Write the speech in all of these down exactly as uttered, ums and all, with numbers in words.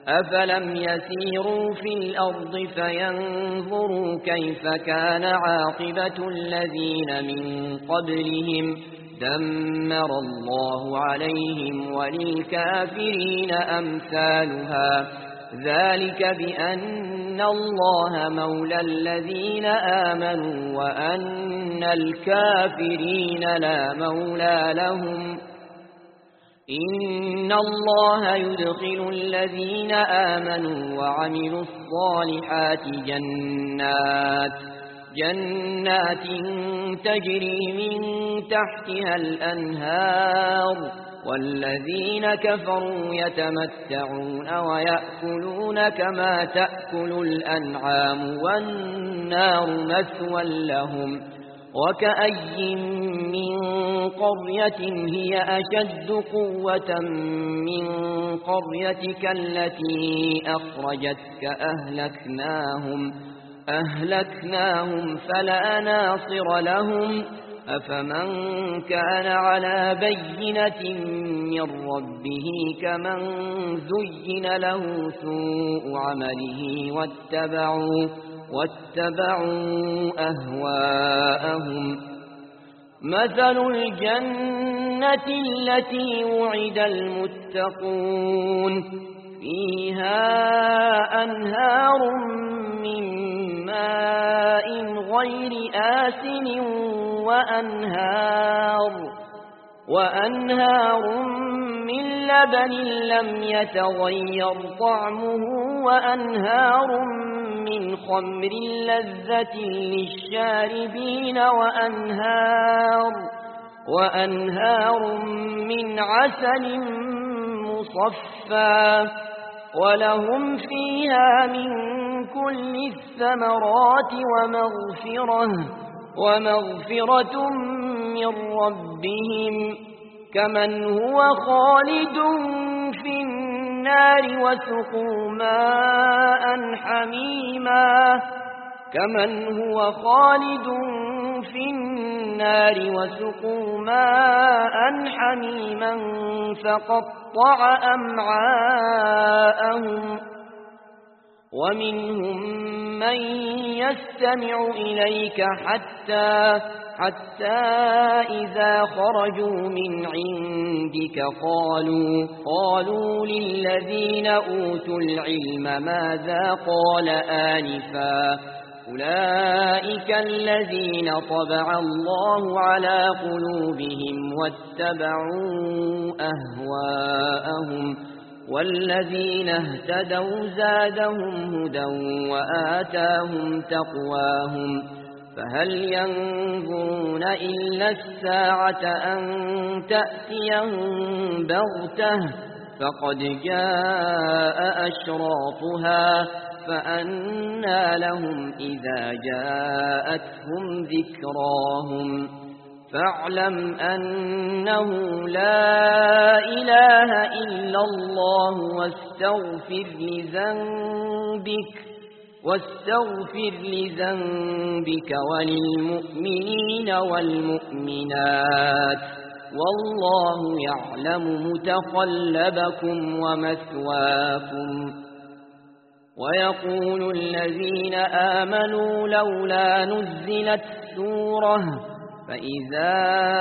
أفلم يسيروا في الأرض فينظروا كيف كان عاقبة الذين من قبلهم دمر الله عليهم وللكافرين أمثالها ذلك بأن الله مولى الذين آمنوا وأن الكافرين لا مولى لهم إن الله يدخل الذين آمنوا وعملوا الصالحات جنات جنات تجري من تحتها الأنهار والذين كفروا يتمتعون ويأكلون كما تأكل الأنعام والنار مثوى لهم وكأي من قرية هي أشد قوة من قريتك التي أخرجتك أهلكناهم أهلكناهم فلا ناصر لهم أفمن كان على بينة من ربه كمن زين له سوء عمله واتبعوا واتبعوا أهواءهم مثل الجنة التي وعد المتقون فيها أنهار من ماء غير آسن وأنهار وأنهار من لبن لم يتغير طعمه وأنهار من خمر لذة للشاربين وأنهار وأنهار من عسل مصفى ولهم فيها من كل الثمرات ومغفرة ومغفرة من ربهم كمن هو خالد في النار وسقوا ماء حميما كمن هو خالد في النار وسقوا ماء حميما فقطع أمعاءهم ومنهم من يستمع إليك حتى حتى إذا خرجوا من عندك قالوا قالوا للذين أوتوا العلم ماذا قال آنفا أولئك الذين طبع الله على قلوبهم واتبعوا أهواءهم والذين اهتدوا زادهم هدى وآتاهم تقواهم فهل ينظرون إلا الساعة أن تأتيهم بغتة فقد جاء أشراطها فأنى لهم إذا جاءتهم ذكراهم فاعلم أنه لا إله إلا الله واستغفر لذنبك واستغفر لذنبك وللمؤمنين والمؤمنات والله يعلم متقلبكم ومثواكم ويقول الذين آمنوا لولا نزلت سورة فإذا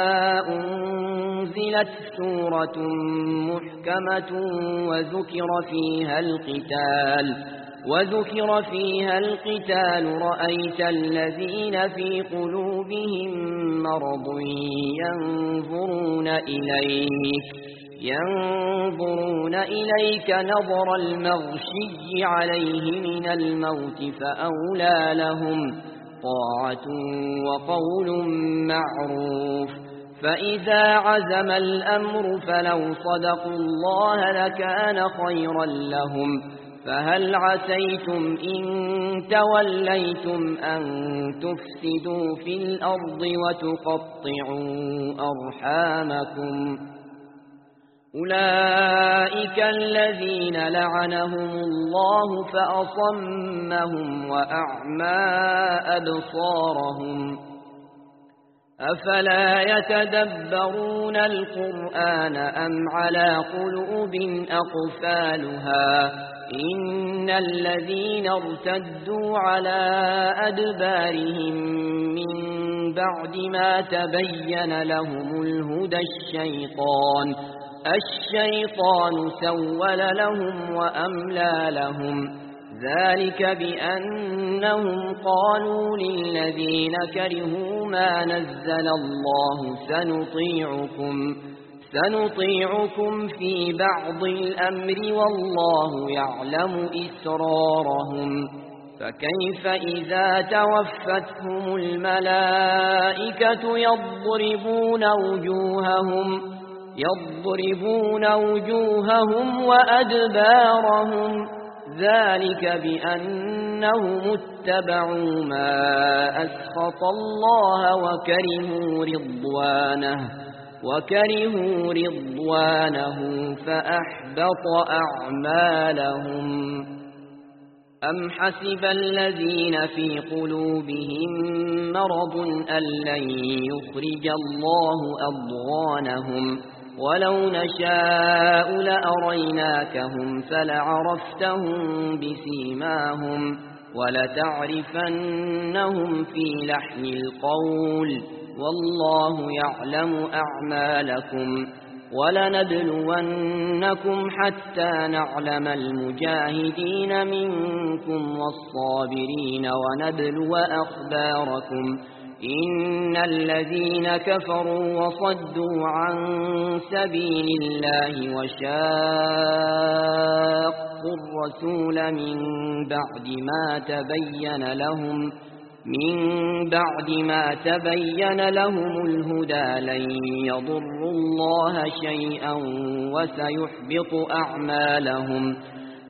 أنزلت سورة محكمة وذكر فيها القتال وذكر فيها القتال رأيت الذين في قلوبهم مرض ينظرون إليك ينظرون إليك نظر المغشي عليه من الموت فأولى لهم طاعة وقول معروف فإذا عزم الأمر فلو صدقوا الله لكان خيرا لهم فهل عسيتم إن توليتم أن تفسدوا في الأرض وتقطعوا أرحامكم أولئك الذين لعنهم الله فأصمهم وأعمى أبصارهم أفلا يتدبرون القرآن أم على قلوب أقفالها إن الذين ارتدوا على أدبارهم من بعد ما تبين لهم الهدى الشيطان الشيطان سول لهم وأملى لهم ذلك بأنهم قالوا للذين كرهوا ما نزل الله سنطيعكم سنطيعكم في بعض الأمر والله يعلم إسرارهم فكيف إذا توفتهم الملائكة يضربون وجوههم يضربون وجوههم وأدبارهم ذلك بأنهم اتبعوا ما أسخط الله وكرهوا رضوانه وكرهوا رضوانه فأحبط أعمالهم أم حسب الذين في قلوبهم مرض أن لن يخرج الله أضغانهم ولو نشاء لأريناكهم فلعرفتهم بسيماهم ولتعرفنهم في لحن القول والله يعلم أعمالكم ولنبلونكم حتى نعلم المجاهدين منكم والصابرين ونبلو أخباركم إن الذين كفروا وصدوا عن سبيل الله وشاقوا الرسول من بعد ما تبين لهم من بعد ما تبين لهم الهدى لن يضروا الله شيئا وسيحبط أعمالهم